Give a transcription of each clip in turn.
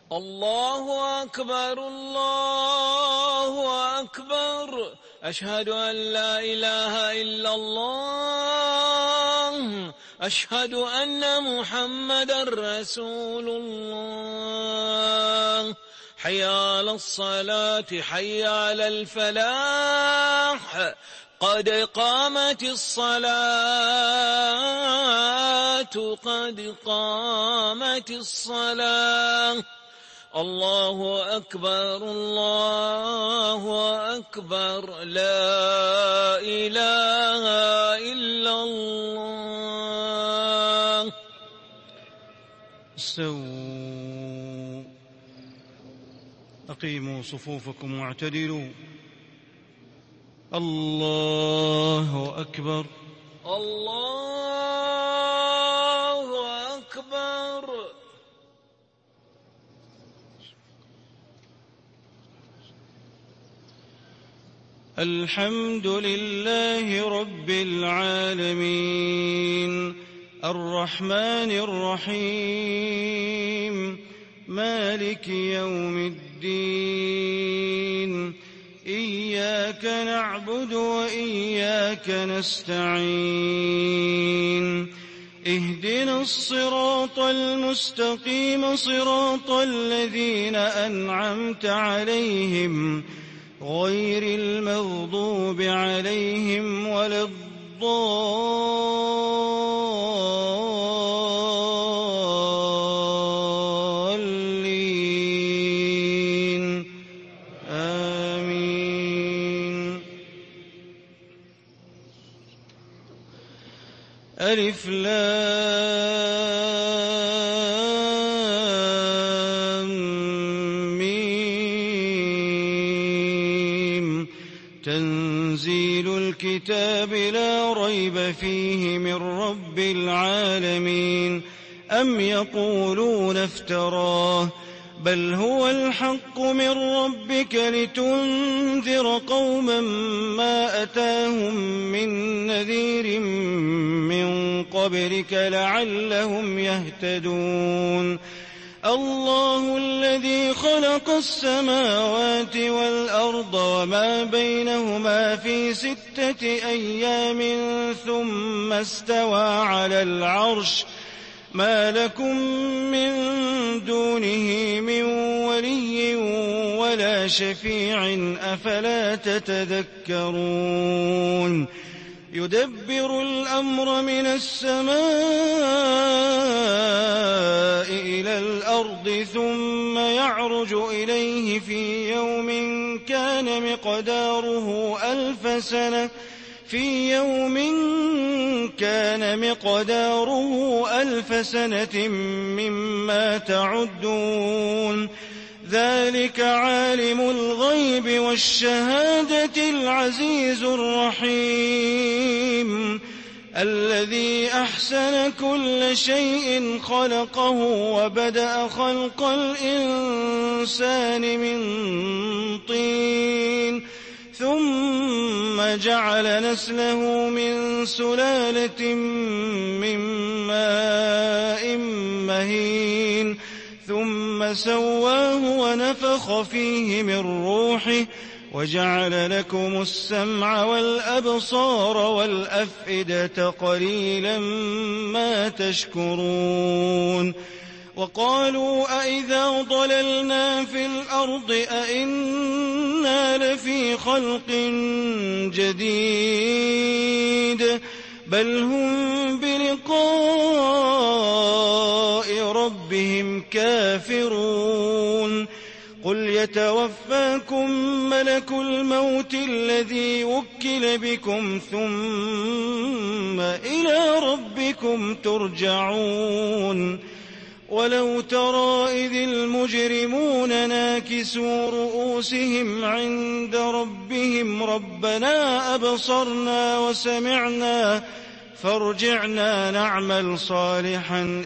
الله أكبر الله أكبر. أشهد أن لا إله إلا الله. أشهد أن محمدا رسول الله. حي على الصلاة حي على الفلاح. قد قامت الصلاة قد قامت الصلاة. الله أكبر الله أكبر. لا إله إلا الله. استووا، أقيموا صفوفكم واعتدلوا. الله أكبر الله أكبر. الحمد لله رب العالمين، الرحمن الرحيم، مالك يوم الدين. إياك نعبد وإياك نستعين. اهدنا الصراط المستقيم، صراط الذين أنعمت عليهم غير المغضوب عليهم ولا الضالين. آمين. ألف لام ميم. تنزيل الكتاب لا ريب فيه من رب العالمين. أم يقولون افتراه، بل هو الحق من ربك لتنذر قوما ما أتاهم من نذير من قبلك لعلهم يهتدون. الله الذي خلق السماوات والأرض وما بينهما في 6 أيام ثم استوى على العرش. ما لكم من دونه من ولي ولا شفيع أفلا تتذكرون. يدبر الأمر من السماء إلى الأرض ثم يعرج إليه في يوم كان مقداره 1000 سنة مما تعدون. ذلك عالم الغيب والشهادة العزيز الرحيم، الذي أحسن كل شيء خلقه وبدأ خلق الإنسان من طين ثم جعل نسله من سلالة من ماء مهين ثم سواه ونفخ فيه من روحه وجعل لكم السمع والأبصار والأفئدة قليلا ما تشكرون. وقالوا أئذا ضللنا في الأرض أئنا لفي خلق جديد بل هم بلقاء ربهم كافرون. قل يتوفاكم ملك الموت الذي وكل بكم ثم إلى ربكم ترجعون. ولو ترى إذ المجرمون ناكسوا رؤوسهم عند ربهم ربنا أبصرنا وسمعنا فارجعنا نعمل صالحا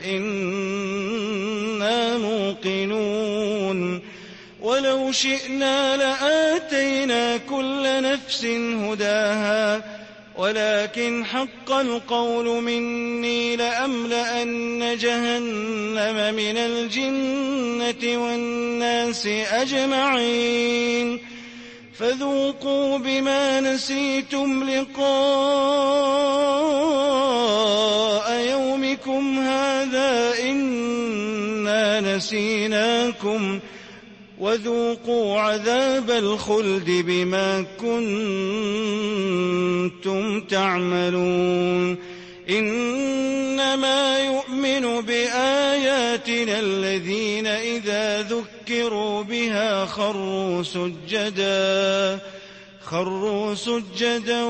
إنا موقنون. ولو شئنا لآتينا كل نفس هداها ولكن حق القول مني لأملأن جهنم من الجنة والناس أجمعين فذوقوا بما نسيتم لقاء يومكم هذا إنا نسيناكم وذوقوا عذاب الخلد بما كنتم تعملون إنما يؤمن بآياتنا الذين إذا ذكروا بها خروا سجدا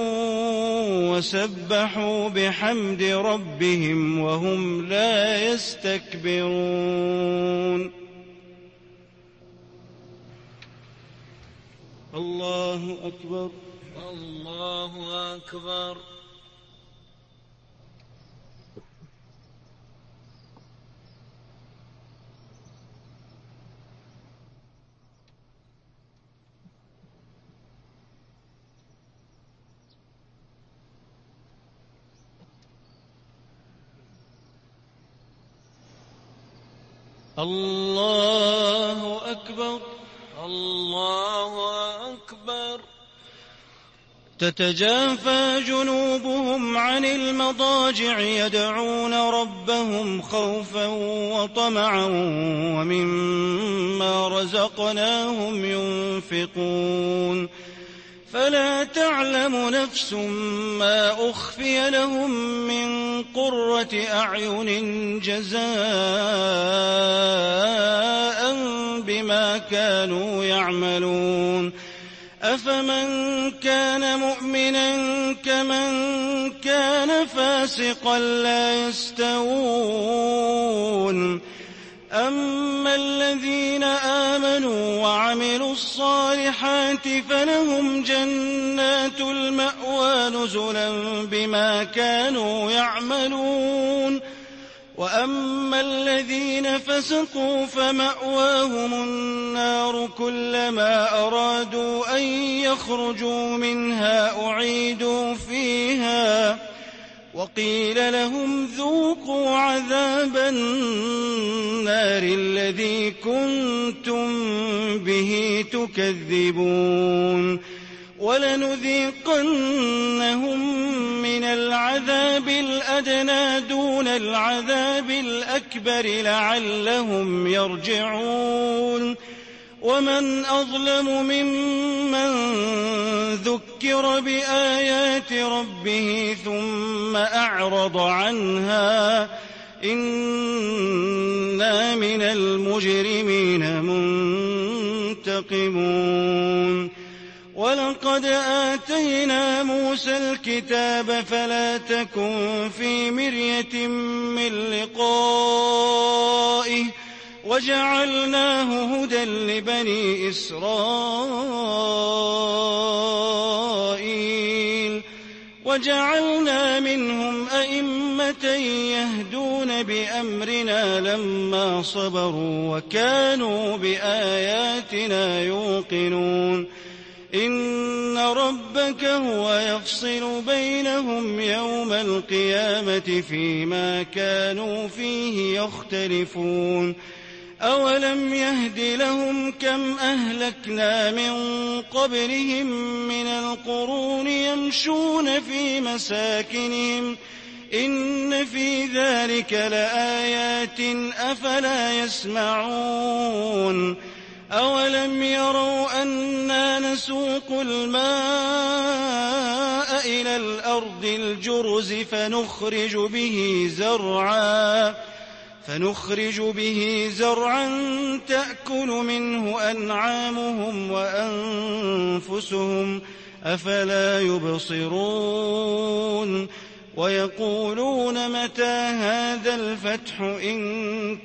وسبحوا بحمد ربهم وهم لا يستكبرون. الله أكبر. الله أكبر. الله أكبر. الله أكبر. تتجافى جنوبهم عن المضاجع يدعون ربهم خوفا وطمعا ومما رزقناهم ينفقون فلا تعلم نفس ما أخفي لهم من قرة أعين جزاء بما كانوا يعملون أفمن كان مؤمنا كمن كان فاسقا لا يستوون أما الذين آمنوا وعملوا الصالحات فلهم جنات المأوى نزلا بما كانوا يعملون وأما الذين فسقوا فمأواهم النار كلما أرادوا أن يخرجوا منها أعيدوا فيها وقيل لهم ذوقوا عذاب النار الذي كنتم به تكذبون ولنذيقنهم من العذاب الأدنى دون العذاب الأكبر لعلهم يرجعون ومن أظلم ممن ذكر بآيات ربه ثم أعرض عنها إنا من المجرمين منتقمون ولقد آتينا موسى الكتاب فلا تكن في مرية من لقائه وجعلناه هدى لبني إسرائيل وجعلنا منهم أئمة يهدون بأمرنا لما صبروا وكانوا بآياتنا يوقنون إن ربك هو يفصل بينهم يوم القيامة فيما كانوا فيه يختلفون أولم يهد لهم كم أهلكنا من قبلهم من القرون يمشون في مساكنهم إن في ذلك لآيات أفلا يسمعون أولم يروا أنا نسوق الماء إلى الأرض الجرز فنخرج به زرعا تأكل منه أنعامهم وأنفسهم أفلا يبصرون ويقولون متى هذا الفتح إن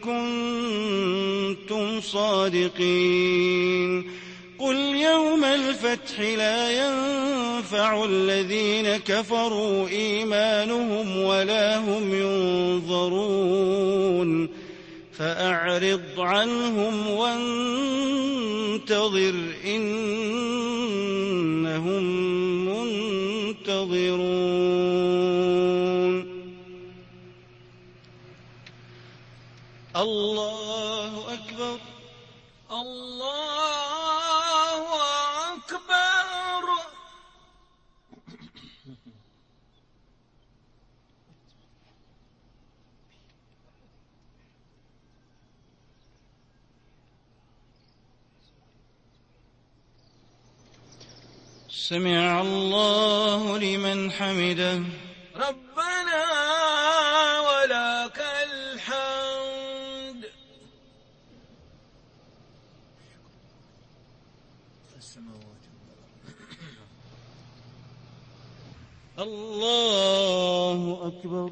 كنتم صادقين قل يوم الفتح لا ينفع الذين كفروا إيمانهم ولا هم ينظرون فأعرض عنهم وانتظر إنهم منتظرون. ينتظرون الله أكبر الله أكبر سمع الله لمن حمده ربنا ولك الحمد الله أكبر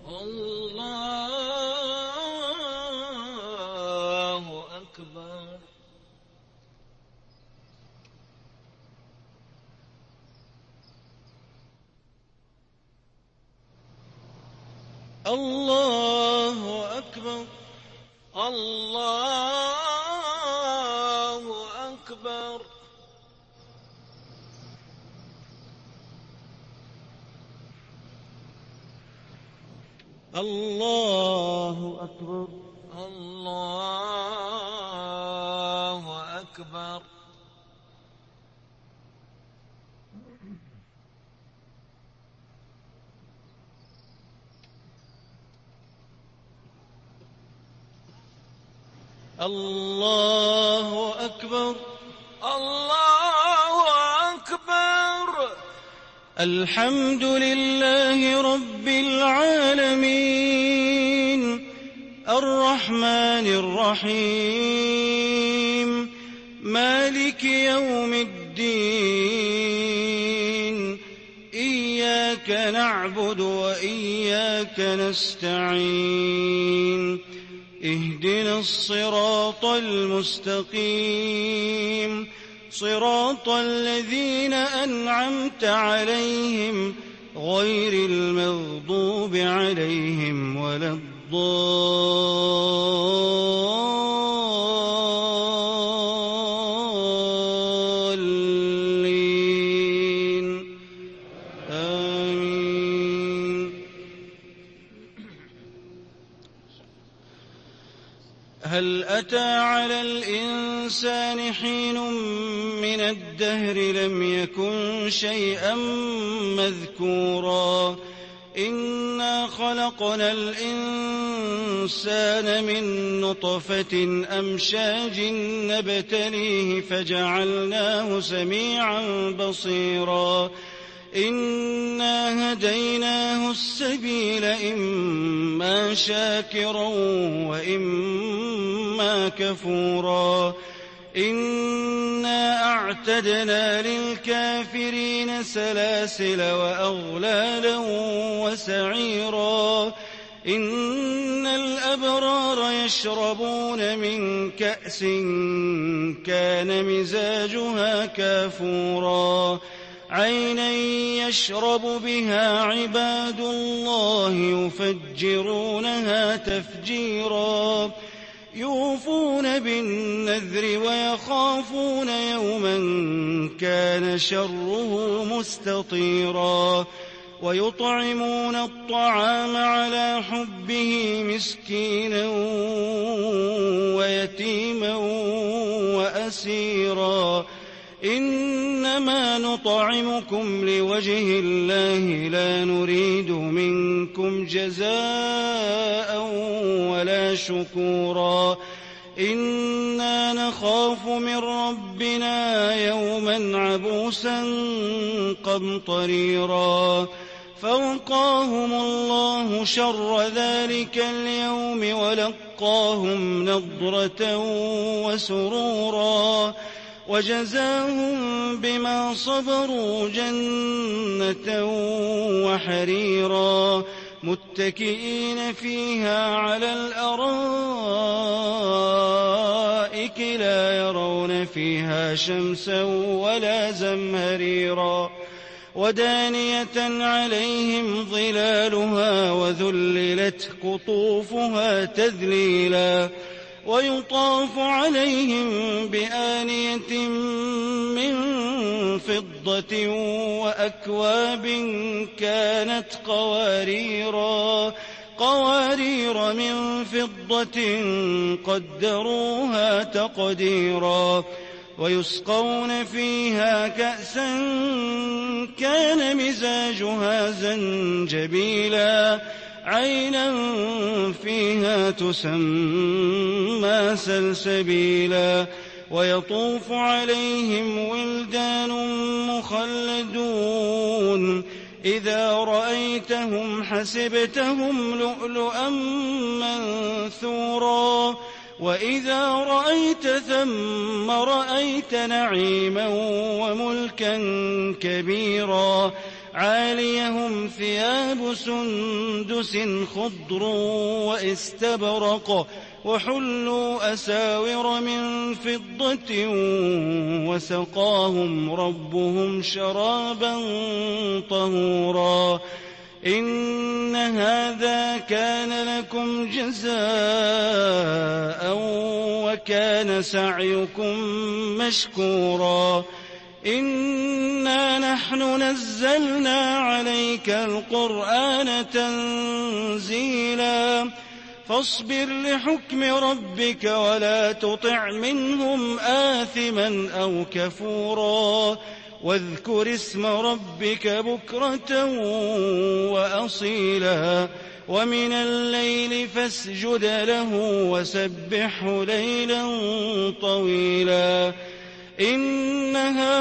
الله أكبر الله أكبر الله أكبر الله أكبر الله أكبر الله أكبر الله أكبر الحمد لله رب العالمين الرحمن الرحيم مالك يوم الدين إياك نعبد وإياك نستعين اهدنا الصراط المستقيم صراط الذين أنعمت عليهم غير المغضوب عليهم ولا الضالين آمين هل أتى على الإنسان حين من الدهر لم يكن شيئا مذكورا إنا خلقنا الإنسان من نطفة أمشاج نبتليه فجعلناه سميعا بصيرا إنا هديناه السبيل إما شاكرا وإما كفورا إنا أعتدنا للكافرين سلاسل وأغلالا وسعيرا إن الأبرار يشربون من كأس كان مزاجها كافورا عينا يشرب بها عباد الله يفجرونها تفجيرا يوفون بالنذر ويخافون يوما كان شره مستطيرا ويطعمون الطعام على حبه مسكينا ويتيما وأسيرا إنما نطعمكم لوجه الله لا نريد منكم جزاء ولا شكورا إنا نخاف من ربنا يوما عبوسا قمطريرا فوقاهم الله شر ذلك اليوم ولقاهم نضرة وسرورا وجزاهم بما صبروا جنة وحريرا متكئين فيها على الأرائك لا يرون فيها شمسا ولا زمهريرا ودانية عليهم ظلالها وذللت قطوفها تذليلا ويطاف عليهم بآنية من فضة فضة وأكواب كانت قوارير من فضة قدروها تقديرا ويسقون فيها كأسا كان مزاجها زنجبيلا عينا فيها تسمى سلسبيلا ويطوف عليهم ولدان مخلدون إذا رأيتهم حسبتهم لؤلؤا منثورا وإذا رأيت ثم رأيت نعيما وملكا كبيرا عاليهم ثياب سندس خضر واستبرق وحلوا أساور من فضة وسقاهم ربهم شرابا طهورا إن هذا كان لكم جزاء وكان سعيكم مشكورا إنا نحن نزلنا عليك القرآن تنزيلا فاصبر لحكم ربك ولا تطع منهم آثما أو كفورا واذكر اسم ربك بكرة وأصيلا ومن الليل فاسجد له وسبحه ليلا طويلا إن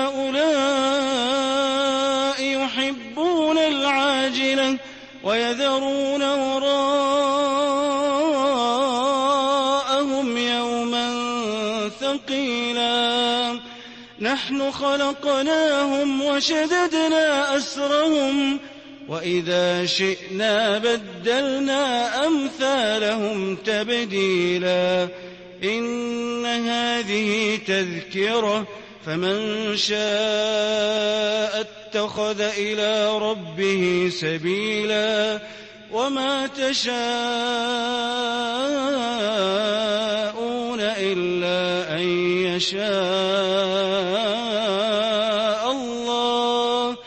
هؤلاء يحبون العاجلة ويذرون وراءهم يوما ثقيلا نحن خلقناهم وشددنا أسرهم وإذا شئنا بدلنا أمثالهم تبديلا إن هذه تذكرة فمن شاء اتخذ إلى ربه سبيلا وما تشاءون إلا أن يشاء الله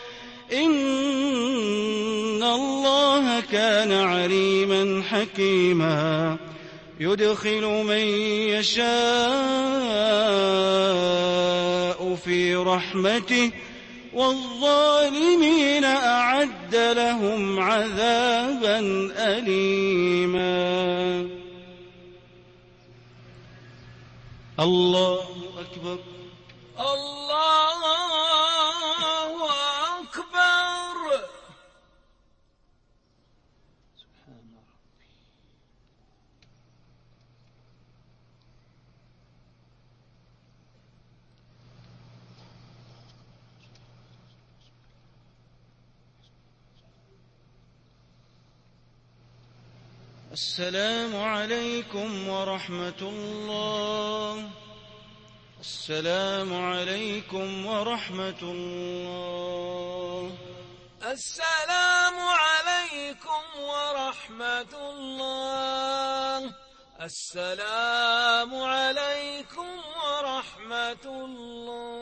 إن الله كان عليما حكيما يدخل من يشاء في رحمته والظالمين أعد لهم عذابا أليما الله أكبر الله أكبر. السلام عليكم ورحمة الله. السلام عليكم ورحمة الله. السلام عليكم ورحمة الله. السلام عليكم ورحمة الله.